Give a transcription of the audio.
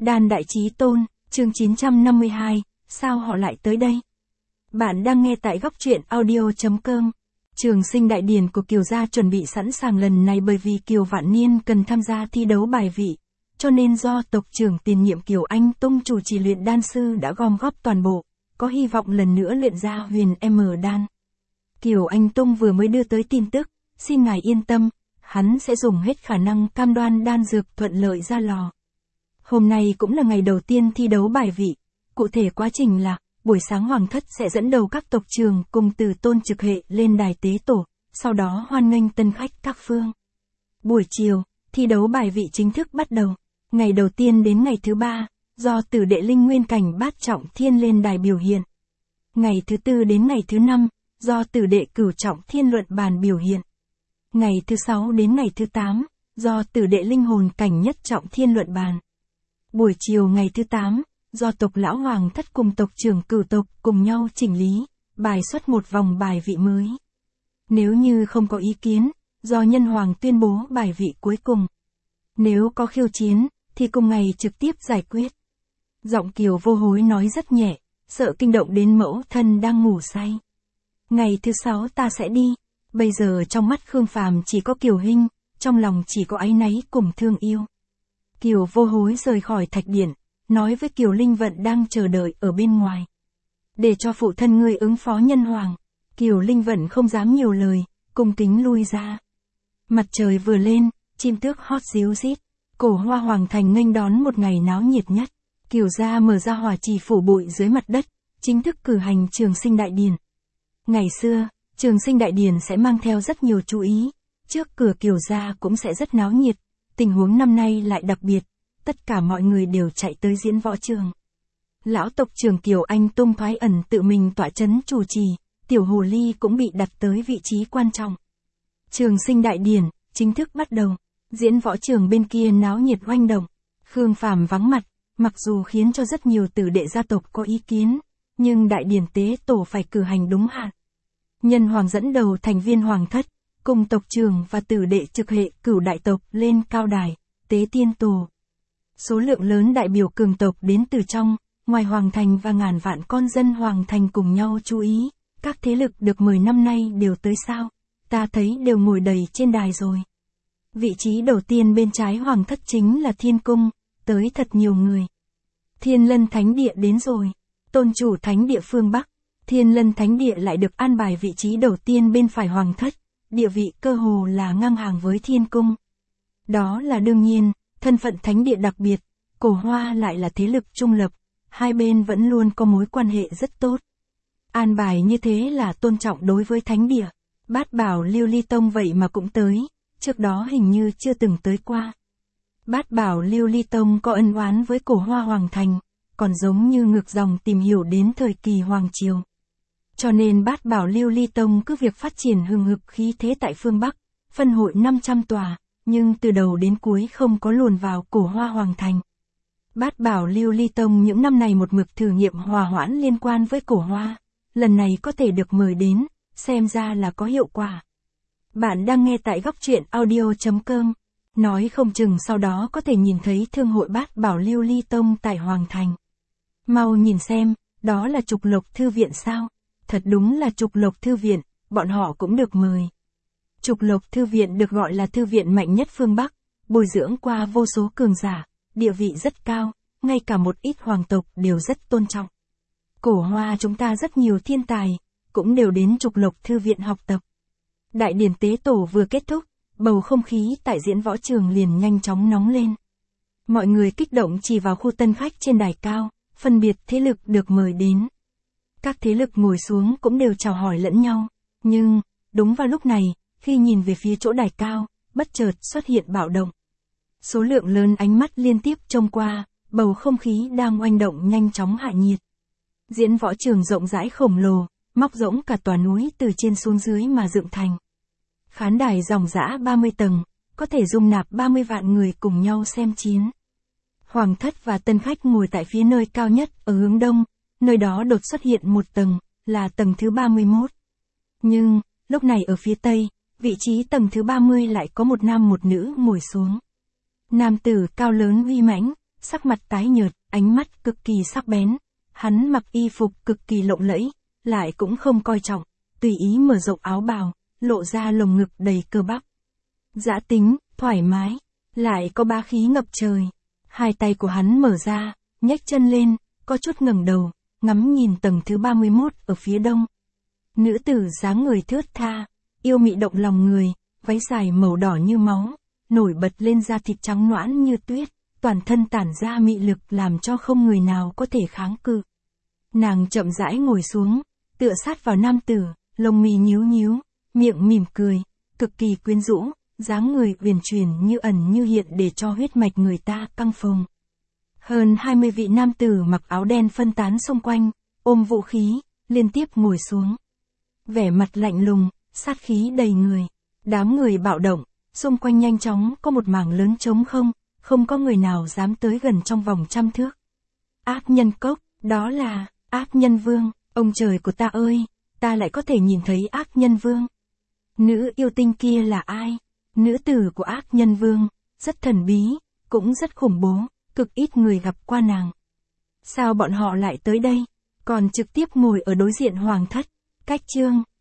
Đan Đại Chí Tôn, chương 952, sao họ lại tới đây? Bạn đang nghe tại góc truyện audio.com. Trường sinh đại điển của Kiều gia chuẩn bị sẵn sàng lần này bởi vì Kiều Vạn Niên cần tham gia thi đấu bài vị, cho nên do tộc trưởng tiền nhiệm Kiều Anh Tung chủ trì luyện đan sư đã gom góp toàn bộ, có hy vọng lần nữa luyện ra huyền M đan. Kiều Anh Tung vừa mới đưa tới tin tức, xin ngài yên tâm, hắn sẽ dùng hết khả năng cam đoan đan dược thuận lợi ra lò. Hôm nay cũng là ngày đầu tiên thi đấu bài vị, cụ thể quá trình là, buổi sáng Hoàng thất sẽ dẫn đầu các tộc trưởng cùng từ tôn trực hệ lên đài tế tổ, sau đó hoan nghênh tân khách các phương. Buổi chiều, thi đấu bài vị chính thức bắt đầu, ngày đầu tiên đến ngày thứ ba, do tử đệ linh nguyên cảnh bát trọng thiên lên đài biểu hiện. Ngày thứ tư đến ngày thứ năm, do tử đệ cửu trọng thiên luận bàn biểu hiện. Ngày thứ sáu đến ngày thứ 8, do tử đệ linh hồn cảnh nhất trọng thiên luận bàn. Buổi chiều ngày thứ 8, do tộc lão Hoàng thất cùng tộc trưởng cửu tộc cùng nhau chỉnh lý, bài xuất một vòng bài vị mới. Nếu như không có ý kiến, do nhân hoàng tuyên bố bài vị cuối cùng. Nếu có khiêu chiến, thì cùng ngày trực tiếp giải quyết. Giọng Kiều Vô Hối nói rất nhẹ, sợ kinh động đến mẫu thân đang ngủ say. Ngày thứ 6 ta sẽ đi. Bây giờ trong mắt Khương Phàm chỉ có Kiều Hinh, trong lòng chỉ có áy náy cùng thương yêu. Kiều Vô Hối rời khỏi thạch điện, nói với Kiều Linh Vận đang chờ đợi ở bên ngoài. Để cho phụ thân ngươi ứng phó nhân hoàng, Kiều Linh Vận không dám nhiều lời, cung kính lui ra. Mặt trời vừa lên, chim tước hót ríu rít, cổ hoa hoàng thành nghênh đón một ngày náo nhiệt nhất. Kiều gia mở ra hỏa trì phủ bụi dưới mặt đất, chính thức cử hành trường sinh đại điển. Ngày xưa, trường sinh đại điển sẽ mang theo rất nhiều chú ý, trước cửa Kiều gia cũng sẽ rất náo nhiệt, tình huống năm nay lại đặc biệt, tất cả mọi người đều chạy tới diễn võ trường. Lão tộc trưởng Kiều Anh Tung thoái ẩn tự mình tọa chấn chủ trì, tiểu hồ ly cũng bị đặt tới vị trí quan trọng. Trường sinh đại điển, chính thức bắt đầu, diễn võ trường bên kia náo nhiệt oanh động, Khương Phàm vắng mặt, mặc dù khiến cho rất nhiều tử đệ gia tộc có ý kiến, nhưng đại điển tế tổ phải cử hành đúng hạn. Nhân hoàng dẫn đầu thành viên hoàng thất, cùng tộc trưởng và tử đệ trực hệ cửu đại tộc lên cao đài, tế tiên tổ. Số lượng lớn đại biểu cường tộc đến từ trong, ngoài hoàng thành và ngàn vạn con dân hoàng thành cùng nhau chú ý, các thế lực được mời năm nay đều tới sao, ta thấy đều ngồi đầy trên đài rồi. Vị trí đầu tiên bên trái hoàng thất chính là thiên cung, tới thật nhiều người. Thiên Lân Thánh Địa đến rồi, tôn chủ thánh địa phương Bắc, Thiên Lân Thánh Địa lại được an bài vị trí đầu tiên bên phải hoàng thất, địa vị cơ hồ là ngang hàng với thiên cung. Đó là đương nhiên, thân phận thánh địa đặc biệt, cổ hoa lại là thế lực trung lập, hai bên vẫn luôn có mối quan hệ rất tốt. An bài như thế là tôn trọng đối với thánh địa, Bát Bảo Lưu Ly Tông vậy mà cũng tới, trước đó hình như chưa từng tới qua. Bát Bảo Lưu Ly Tông có ân oán với cổ hoa hoàng thành, còn giống như ngược dòng tìm hiểu đến thời kỳ hoàng triều. Cho nên Bát Bảo Lưu Ly Tông cứ việc phát triển hừng hực khí thế tại phương Bắc, phân hội 500 tòa, nhưng từ đầu đến cuối không có luồn vào cổ hoa hoàng thành. Bát Bảo Lưu Ly Tông những năm này một mực thử nghiệm hòa hoãn liên quan với cổ hoa, lần này có thể được mời đến, xem ra là có hiệu quả. Bạn đang nghe tại góc truyện audio.com, nói không chừng sau đó có thể nhìn thấy thương hội Bát Bảo Lưu Ly Tông tại hoàng thành. Mau nhìn xem, đó là Trục Lộc Thư Viện sao? Thật đúng là Trục Lộc Thư Viện, bọn họ cũng được mời. Trục Lộc Thư Viện được gọi là thư viện mạnh nhất phương Bắc, bồi dưỡng qua vô số cường giả, địa vị rất cao, ngay cả một ít hoàng tộc đều rất tôn trọng. Cổ hoa chúng ta rất nhiều thiên tài, cũng đều đến Trục Lộc Thư Viện học tập. Đại điển tế tổ vừa kết thúc, bầu không khí tại diễn võ trường liền nhanh chóng nóng lên. Mọi người kích động chỉ vào khu tân khách trên đài cao, phân biệt thế lực được mời đến. Các thế lực ngồi xuống cũng đều chào hỏi lẫn nhau, nhưng, đúng vào lúc này, khi nhìn về phía chỗ đài cao, bất chợt xuất hiện bạo động. Số lượng lớn ánh mắt liên tiếp trông qua, bầu không khí đang oanh động nhanh chóng hạ nhiệt. Diễn võ trường rộng rãi khổng lồ, móc rỗng cả tòa núi từ trên xuống dưới mà dựng thành. Khán đài ròng rã 30 tầng, có thể dung nạp 30 vạn người cùng nhau xem chiến. Hoàng thất và tân khách ngồi tại phía nơi cao nhất ở hướng đông, nơi đó đột xuất hiện một tầng, là tầng thứ 31. Nhưng, lúc này ở phía tây, vị trí tầng thứ 30 lại có một nam một nữ ngồi xuống. Nam tử cao lớn uy mãnh, sắc mặt tái nhợt, ánh mắt cực kỳ sắc bén. Hắn mặc y phục cực kỳ lộng lẫy, lại cũng không coi trọng, tùy ý mở rộng áo bào, lộ ra lồng ngực đầy cơ bắp. Dã tính, thoải mái, lại có bá khí ngập trời. Hai tay của hắn mở ra, nhếch chân lên, có chút ngẩng đầu, ngắm nhìn tầng thứ 31 ở phía đông. Nữ tử dáng người thướt tha, yêu mị động lòng người, váy dài màu đỏ như máu, nổi bật lên da thịt trắng nõn như tuyết, toàn thân tản ra mị lực làm cho không người nào có thể kháng cự. Nàng chậm rãi ngồi xuống, tựa sát vào nam tử, lông mi nhíu nhíu, miệng mỉm cười, cực kỳ quyến rũ, dáng người uyển chuyển như ẩn như hiện để cho huyết mạch người ta căng phồng. Hơn 20 vị nam tử mặc áo đen phân tán xung quanh, ôm vũ khí, liên tiếp ngồi xuống. Vẻ mặt lạnh lùng, sát khí đầy người. Đám người bạo động, xung quanh nhanh chóng có một mảng lớn trống không, không có người nào dám tới gần trong vòng 100 thước. Ác nhân cốc, đó là ác nhân vương, ông trời của ta ơi, ta lại có thể nhìn thấy ác nhân vương. Nữ yêu tinh kia là ai? Nữ tử của ác nhân vương, rất thần bí, cũng rất khủng bố, cực ít người gặp qua nàng. Sao bọn họ lại tới đây, còn trực tiếp ngồi ở đối diện hoàng thất? Cách chương